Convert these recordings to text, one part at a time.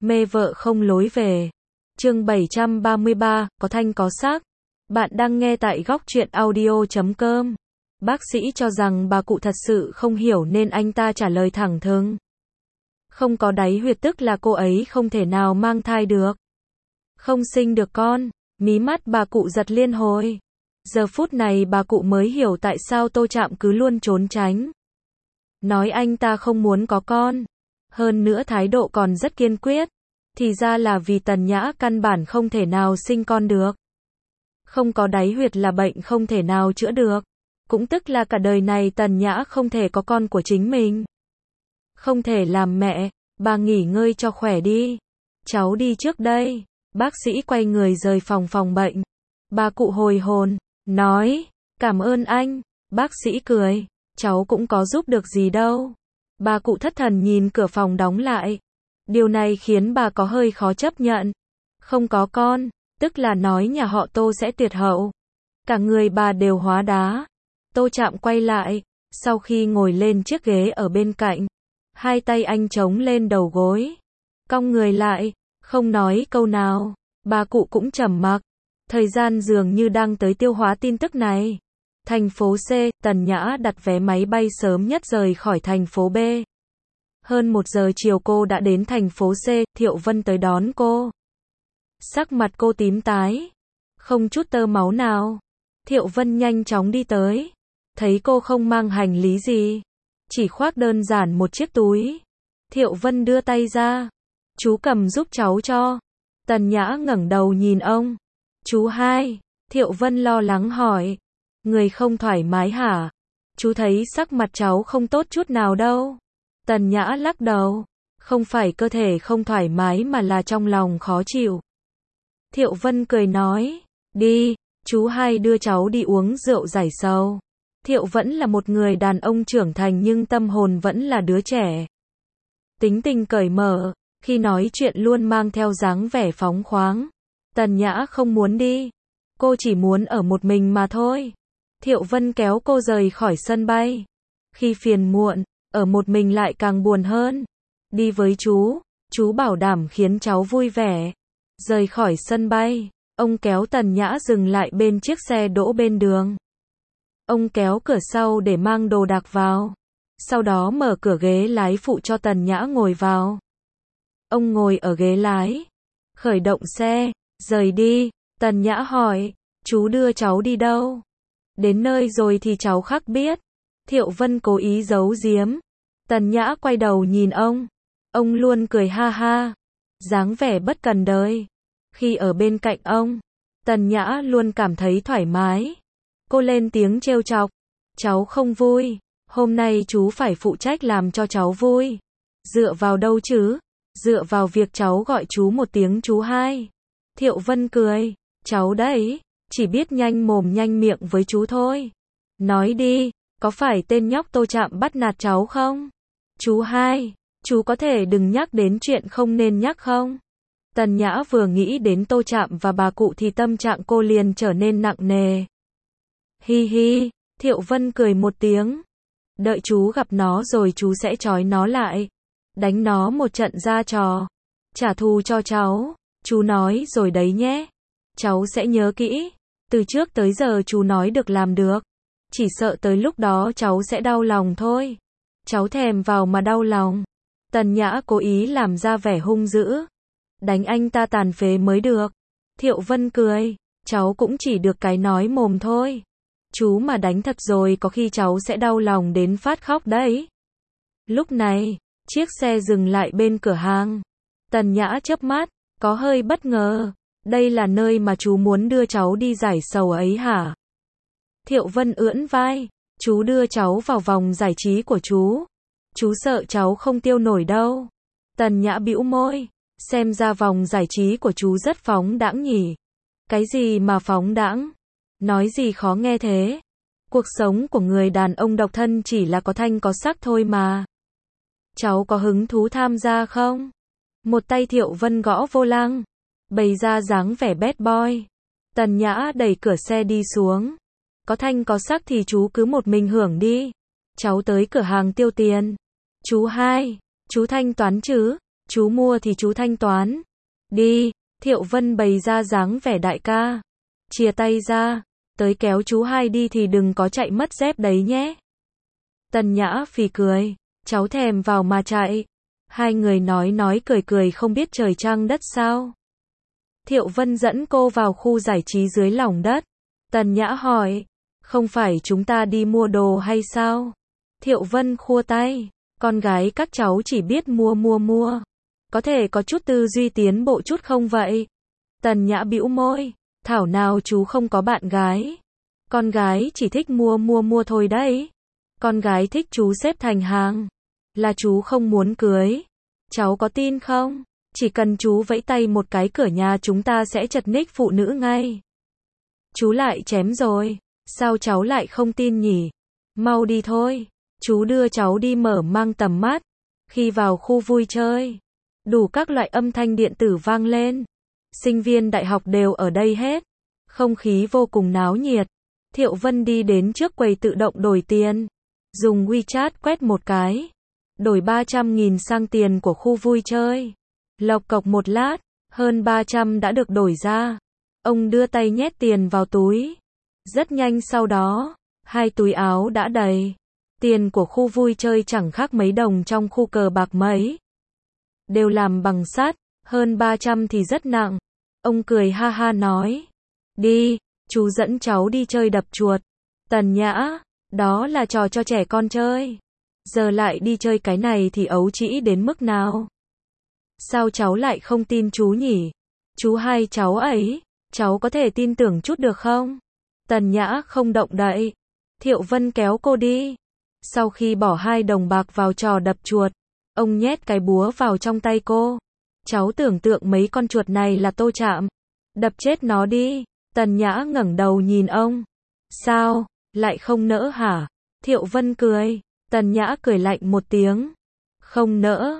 Mê vợ không lối về. Chương 733, có thanh có sắc. Bạn đang nghe tại góc truyện audio.com. Bác sĩ cho rằng bà cụ thật sự không hiểu nên anh ta trả lời thẳng thừng. Không có đáy huyệt tức là cô ấy không thể nào mang thai được. Không sinh được con. Mí mắt bà cụ giật liên hồi. Giờ phút này bà cụ mới hiểu tại sao Tô Trạm cứ luôn trốn tránh. Nói anh ta không muốn có con. Hơn nữa thái độ còn rất kiên quyết. Thì ra là vì Tần Nhã căn bản không thể nào sinh con được. Không có đáy huyệt là bệnh không thể nào chữa được. Cũng tức là cả đời này Tần Nhã không thể có con của chính mình. Không thể làm mẹ, bà nghỉ ngơi cho khỏe đi. Cháu đi trước đây. Bác sĩ quay người rời phòng bệnh. Bà cụ hồi hồn, nói, cảm ơn anh. Bác sĩ cười, cháu cũng có giúp được gì đâu. Bà cụ thất thần nhìn cửa phòng đóng lại. Điều này khiến bà có hơi khó chấp nhận. Không có con, tức là nói nhà họ Tô sẽ tuyệt hậu. Cả người bà đều hóa đá. Tô Trạm quay lại, sau khi ngồi lên chiếc ghế ở bên cạnh. Hai tay anh chống lên đầu gối. Cong người lại, không nói câu nào. Bà cụ cũng trầm mặc. Thời gian dường như đang tới tiêu hóa tin tức này. Thành phố C, Tần Nhã đặt vé máy bay sớm nhất rời khỏi thành phố B. Hơn 1 giờ chiều cô đã đến thành phố C, Thiệu Vân tới đón cô. Sắc mặt cô tím tái, không chút tơ máu nào. Thiệu Vân nhanh chóng đi tới. Thấy cô không mang hành lý gì, chỉ khoác đơn giản một chiếc túi. Thiệu Vân đưa tay ra. Chú cầm giúp cháu cho. Tần Nhã ngẩng đầu nhìn ông. Chú hai. Thiệu Vân lo lắng hỏi. Người không thoải mái hả? Chú thấy sắc mặt cháu không tốt chút nào đâu. Tần Nhã lắc đầu. Không phải cơ thể không thoải mái mà là trong lòng khó chịu. Thiệu Vân cười nói. Đi, chú hai đưa cháu đi uống rượu giải sầu. Thiệu vẫn là một người đàn ông trưởng thành nhưng tâm hồn vẫn là đứa trẻ. Tính tình cởi mở, khi nói chuyện luôn mang theo dáng vẻ phóng khoáng. Tần Nhã không muốn đi. Cô chỉ muốn ở một mình mà thôi. Thiệu Vân kéo cô rời khỏi sân bay. Khi phiền muộn, ở một mình lại càng buồn hơn. Đi với chú bảo đảm khiến cháu vui vẻ. Rời khỏi sân bay, ông kéo Tần Nhã dừng lại bên chiếc xe đỗ bên đường. Ông kéo cửa sau để mang đồ đạc vào. Sau đó mở cửa ghế lái phụ cho Tần Nhã ngồi vào. Ông ngồi ở ghế lái. Khởi động xe, rời đi. Tần Nhã hỏi, chú đưa cháu đi đâu? Đến nơi rồi thì cháu khắc biết. Thiệu Vân cố ý giấu giếm. Tần Nhã quay đầu nhìn ông. Ông luôn cười ha ha. Dáng vẻ bất cần đời. Khi ở bên cạnh ông, Tần Nhã luôn cảm thấy thoải mái. Cô lên tiếng trêu chọc. Cháu không vui. Hôm nay chú phải phụ trách làm cho cháu vui. Dựa vào đâu chứ? Dựa vào việc cháu gọi chú một tiếng chú hai. Thiệu Vân cười. Cháu đấy, chỉ biết nhanh mồm nhanh miệng với chú thôi. Nói đi, có phải tên nhóc Tô Trạm bắt nạt cháu không? Chú hai, chú có thể đừng nhắc đến chuyện không nên nhắc không? Tần Nhã vừa nghĩ đến Tô Trạm và bà cụ thì tâm trạng cô liền trở nên nặng nề. Hi hi, Thiệu Vân cười một tiếng. Đợi chú gặp nó rồi chú sẽ trói nó lại. Đánh nó một trận ra trò. Trả thù cho cháu. Chú nói rồi đấy nhé. Cháu sẽ nhớ kỹ. Từ trước tới giờ chú nói được làm được. Chỉ sợ tới lúc đó cháu sẽ đau lòng thôi. Cháu thèm vào mà đau lòng. Tần Nhã cố ý làm ra vẻ hung dữ. Đánh anh ta tàn phế mới được. Thiệu Vân cười. Cháu cũng chỉ được cái nói mồm thôi. Chú mà đánh thật rồi có khi cháu sẽ đau lòng đến phát khóc đấy. Lúc này, chiếc xe dừng lại bên cửa hàng. Tần Nhã chớp mắt, có hơi bất ngờ. Đây là nơi mà chú muốn đưa cháu đi giải sầu ấy hả? Thiệu Vân ưỡn vai. Chú đưa cháu vào vòng giải trí của chú. Chú sợ cháu không tiêu nổi đâu. Tần Nhã bĩu môi. Xem ra vòng giải trí của chú rất phóng đãng nhỉ. Cái gì mà phóng đãng? Nói gì khó nghe thế? Cuộc sống của người đàn ông độc thân chỉ là có thanh có sắc thôi mà. Cháu có hứng thú tham gia không? Một tay Thiệu Vân gõ vô lăng. Bày ra dáng vẻ bad boy. Tần Nhã đẩy cửa xe đi xuống. Có thanh có sắc thì chú cứ một mình hưởng đi. Cháu tới cửa hàng tiêu tiền. Chú hai, chú thanh toán chứ? Chú mua thì chú thanh toán. Đi, Thiệu Vân bày ra dáng vẻ đại ca. Chia tay ra, tới kéo chú hai đi thì đừng có chạy mất dép đấy nhé. Tần Nhã phì cười, cháu thèm vào mà chạy. Hai người nói cười cười không biết trời trăng đất sao. Thiệu Vân dẫn cô vào khu giải trí dưới lòng đất. Tần Nhã hỏi, không phải chúng ta đi mua đồ hay sao? Thiệu Vân khua tay, con gái các cháu chỉ biết mua. Có thể có chút tư duy tiến bộ chút không vậy? Tần Nhã bĩu môi, thảo nào chú không có bạn gái. Con gái chỉ thích mua thôi đấy. Con gái thích chú xếp thành hàng. Là chú không muốn cưới. Cháu có tin không? Chỉ cần chú vẫy tay một cái cửa nhà chúng ta sẽ chật ních phụ nữ ngay. Chú lại chém rồi. Sao cháu lại không tin nhỉ? Mau đi thôi. Chú đưa cháu đi mở mang tầm mắt. Khi vào khu vui chơi, đủ các loại âm thanh điện tử vang lên. Sinh viên đại học đều ở đây hết. Không khí vô cùng náo nhiệt. Thiệu Vân đi đến trước quầy tự động đổi tiền. Dùng WeChat quét một cái. Đổi 300.000 sang tiền của khu vui chơi. Lộc cộc một lát, hơn 300 đã được đổi ra. Ông đưa tay nhét tiền vào túi. Rất nhanh sau đó, hai túi áo đã đầy. Tiền của khu vui chơi chẳng khác mấy đồng trong khu cờ bạc mấy. Đều làm bằng sắt, hơn 300 thì rất nặng. Ông cười ha ha nói. Đi, chú dẫn cháu đi chơi đập chuột. Tần Nhã, đó là trò cho trẻ con chơi. Giờ lại đi chơi cái này thì ấu trĩ đến mức nào? Sao cháu lại không tin chú nhỉ? Chú hai cháu ấy, cháu có thể tin tưởng chút được không? Tần Nhã không động đậy. Thiệu Vân kéo cô đi. Sau khi bỏ 2 đồng bạc vào trò đập chuột, ông nhét cái búa vào trong tay cô. Cháu tưởng tượng mấy con chuột này là Tô Trạm. Đập chết nó đi. Tần Nhã ngẩng đầu nhìn ông. Sao, lại không nỡ hả? Thiệu Vân cười. Tần Nhã cười lạnh một tiếng. Không nỡ.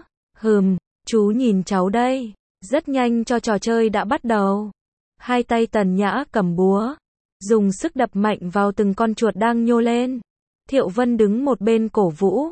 Chú nhìn cháu đây. Rất nhanh cho trò chơi đã bắt đầu. Hai tay Tần Nhã cầm búa, dùng sức đập mạnh vào từng con chuột đang nhô lên. Thiệu Vân đứng một bên cổ vũ.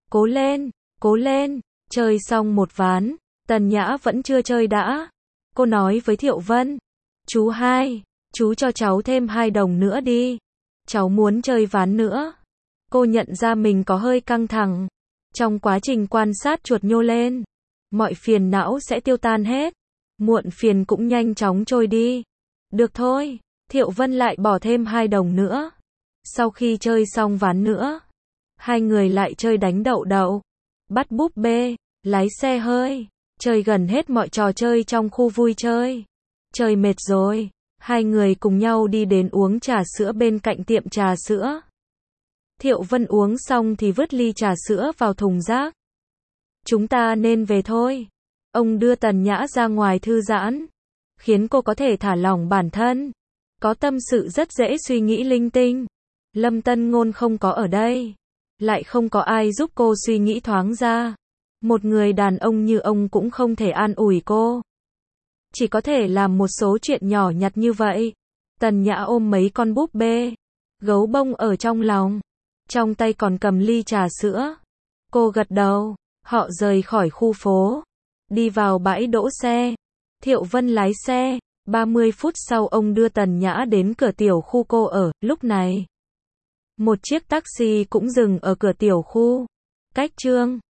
Cố lên, chơi xong một ván. Tần Nhã vẫn chưa chơi đã. Cô nói với Thiệu Vân. Chú hai, chú cho cháu thêm 2 đồng nữa đi. Cháu muốn chơi ván nữa. Cô nhận ra mình có hơi căng thẳng. Trong quá trình quan sát chuột nhô lên, mọi phiền não sẽ tiêu tan hết. Muộn phiền cũng nhanh chóng trôi đi. Được thôi, Thiệu Vân lại bỏ thêm 2 đồng nữa. Sau khi chơi xong ván nữa, hai người lại chơi đánh đậu, bắt búp bê, lái xe hơi, chơi gần hết mọi trò chơi trong khu vui chơi. Chơi mệt rồi, hai người cùng nhau đi đến uống trà sữa bên cạnh tiệm trà sữa. Thiệu Vân uống xong thì vứt ly trà sữa vào thùng rác. Chúng ta nên về thôi. Ông đưa Tần Nhã ra ngoài thư giãn, khiến cô có thể thả lỏng bản thân. Có tâm sự rất dễ suy nghĩ linh tinh. Lâm Tân Ngôn không có ở đây, lại không có ai giúp cô suy nghĩ thoáng ra. Một người đàn ông như ông cũng không thể an ủi cô. Chỉ có thể làm một số chuyện nhỏ nhặt như vậy. Tần Nhã ôm mấy con búp bê, gấu bông ở trong lòng. Trong tay còn cầm ly trà sữa. Cô gật đầu. Họ rời khỏi khu phố, đi vào bãi đỗ xe. Thiệu Vân lái xe. 30 phút sau ông đưa Tần Nhã đến cửa tiểu khu cô ở. Lúc này, một chiếc taxi cũng dừng ở cửa tiểu khu. Cách Trương